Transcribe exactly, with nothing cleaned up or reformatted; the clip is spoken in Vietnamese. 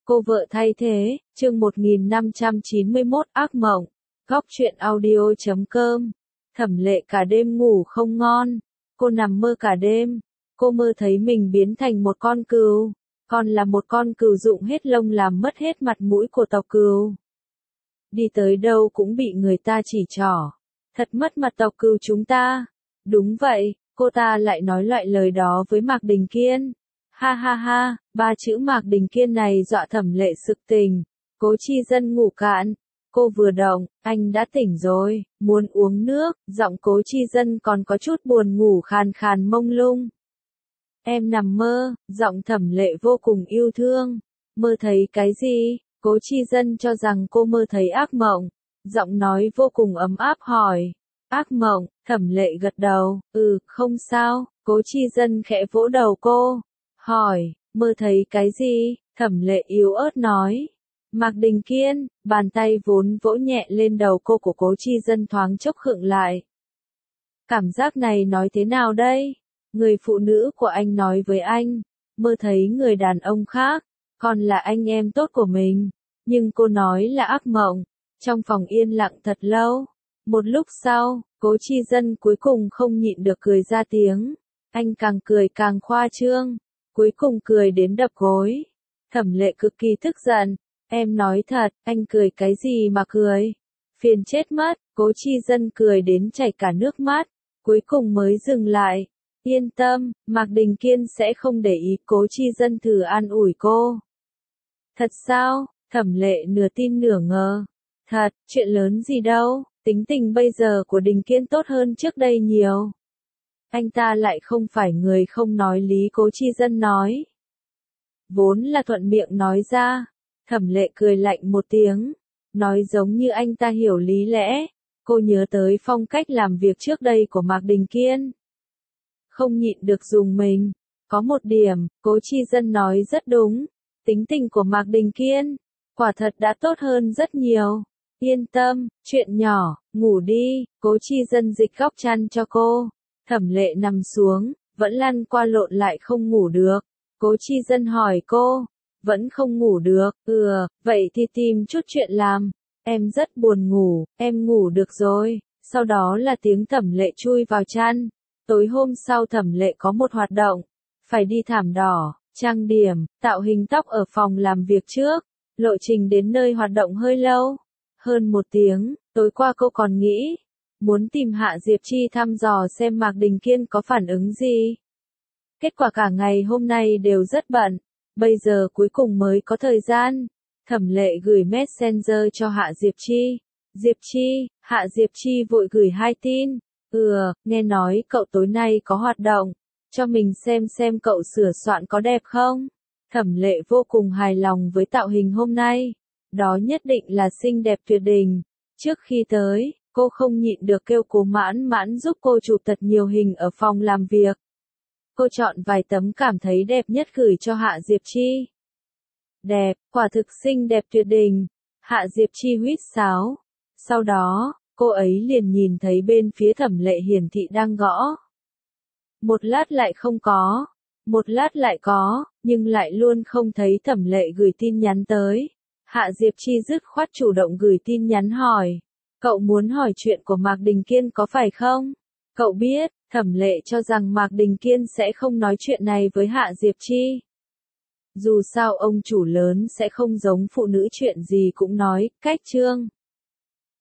Cô vợ thay thế, chương một nghìn năm trăm chín mươi mốt ác mộng, góc truyện audio chấm com. Thẩm Lệ cả đêm ngủ không ngon, cô nằm mơ cả đêm, cô mơ thấy mình biến thành một con cừu, còn là một con cừu rụng hết lông làm mất hết mặt mũi của tộc cừu. Đi tới đâu cũng bị người ta chỉ trỏ, thật mất mặt tộc cừu chúng ta. Đúng vậy, cô ta lại nói loại lời đó với Mạc Đình Kiên. Ha ha ha, ba chữ Mạc Đình Kiên này dọa Thẩm Lệ sực tỉnh. Cố Chi Dân ngủ cạn, cô vừa động, anh đã tỉnh rồi, muốn uống nước, giọng Cố Chi Dân còn có chút buồn ngủ khàn khàn mông lung. Em nằm mơ, giọng Thẩm Lệ vô cùng yêu thương. Mơ thấy cái gì? Cố Chi Dân cho rằng cô mơ thấy ác mộng, giọng nói vô cùng ấm áp hỏi. Ác mộng, Thẩm Lệ gật đầu, ừ, không sao. Cố Chi Dân khẽ vỗ đầu cô, hỏi, mơ thấy cái gì? Thẩm Lệ yếu ớt nói. Mạc Đình Kiên, bàn tay vốn vỗ nhẹ lên đầu cô của Cố Chi Dân thoáng chốc khựng lại. Cảm giác này nói thế nào đây? Người phụ nữ của anh nói với anh, mơ thấy người đàn ông khác, còn là anh em tốt của mình, nhưng cô nói là ác mộng. Trong phòng yên lặng thật lâu, một lúc sau, Cố Chi Dân cuối cùng không nhịn được cười ra tiếng, anh càng cười càng khoa trương, cuối cùng cười đến đập gối. Thẩm Lệ cực kỳ tức giận, em nói thật, anh cười cái gì mà cười? Phiền chết mất. Cố Chi Dân cười đến chảy cả nước mắt, cuối cùng mới dừng lại. Yên tâm, Mạc Đình Kiên sẽ không để ý. Cố Chi Dân thử an ủi cô. Thật sao? Thẩm Lệ nửa tin nửa ngờ. Thật, chuyện lớn gì đâu, tính tình bây giờ của Đình Kiên tốt hơn trước đây nhiều. Anh ta lại không phải người không nói lý. Cố Chi Dân nói. Vốn là thuận miệng nói ra. Thẩm Lệ cười lạnh một tiếng, nói giống như anh ta hiểu lý lẽ. Cô nhớ tới phong cách làm việc trước đây của Mạc Đình Kiên, không nhịn được dùng mình. Có một điểm, Cố Chi Dân nói rất đúng, tính tình của Mạc Đình Kiên, quả thật đã tốt hơn rất nhiều. Yên tâm, chuyện nhỏ, ngủ đi. Cố Chi Dân dịch góc chăn cho cô. Thẩm Lệ nằm xuống, vẫn lăn qua lộn lại không ngủ được. Cố Chi Dân hỏi cô, vẫn không ngủ được? Ừ, vậy thì tìm chút chuyện làm. Em rất buồn ngủ, em ngủ được rồi. Sau đó là tiếng Thẩm Lệ chui vào chăn. Tối hôm sau Thẩm Lệ có một hoạt động, phải đi thảm đỏ, trang điểm, tạo hình tóc ở phòng làm việc trước. Lộ trình đến nơi hoạt động hơi lâu, hơn một tiếng. Tối qua cô còn nghĩ, muốn tìm Hạ Diệp Chi thăm dò xem Mạc Đình Kiên có phản ứng gì. Kết quả cả ngày hôm nay đều rất bận, bây giờ cuối cùng mới có thời gian. Thẩm Lệ gửi Messenger cho Hạ Diệp Chi. Diệp Chi, Hạ Diệp Chi vội gửi hai tin. Ừ, nghe nói cậu tối nay có hoạt động, cho mình xem xem cậu sửa soạn có đẹp không? Thẩm Lệ vô cùng hài lòng với tạo hình hôm nay, đó nhất định là xinh đẹp tuyệt đỉnh. Trước khi tới, cô không nhịn được kêu Cố Mãn Mãn giúp cô chụp thật nhiều hình ở phòng làm việc. Cô chọn vài tấm cảm thấy đẹp nhất gửi cho Hạ Diệp Chi. Đẹp, quả thực xinh đẹp tuyệt đỉnh. Hạ Diệp Chi huýt sáo. Sau đó, cô ấy liền nhìn thấy bên phía Thẩm Lệ hiển thị đang gõ. Một lát lại không có, một lát lại có, nhưng lại luôn không thấy Thẩm Lệ gửi tin nhắn tới. Hạ Diệp Chi dứt khoát chủ động gửi tin nhắn hỏi. Cậu muốn hỏi chuyện của Mạc Đình Kiên có phải không? Cậu biết, Thẩm Lệ cho rằng Mạc Đình Kiên sẽ không nói chuyện này với Hạ Diệp Chi. Dù sao ông chủ lớn sẽ không giống phụ nữ chuyện gì cũng nói, cách trương.